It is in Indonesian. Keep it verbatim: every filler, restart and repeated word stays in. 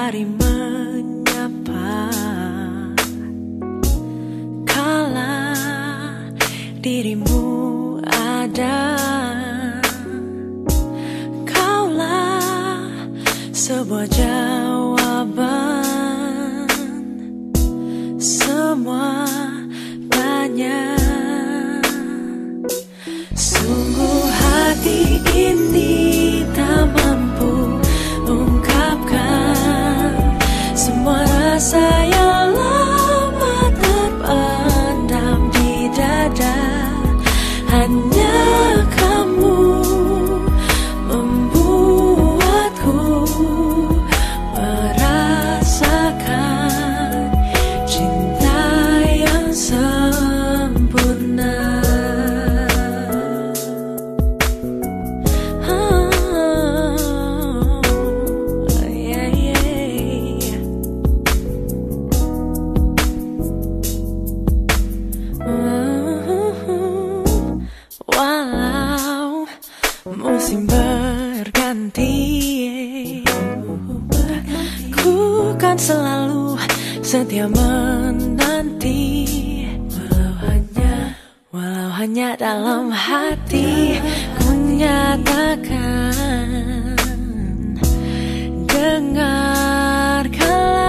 hari menyapa, kala dirimu ada. Kaulah sebuah jawaban semua tanya. Sungguh hati ini tak mampu ungkapkan semua rasa yang lama terpendam di dada. Hanya kamu membuatku merasakan cinta yang sempurna. Walau musim berganti, ku kan selalu setia menanti. Walau hanya, walau hanya dalam hati ku nyatakan. Dengarkanlah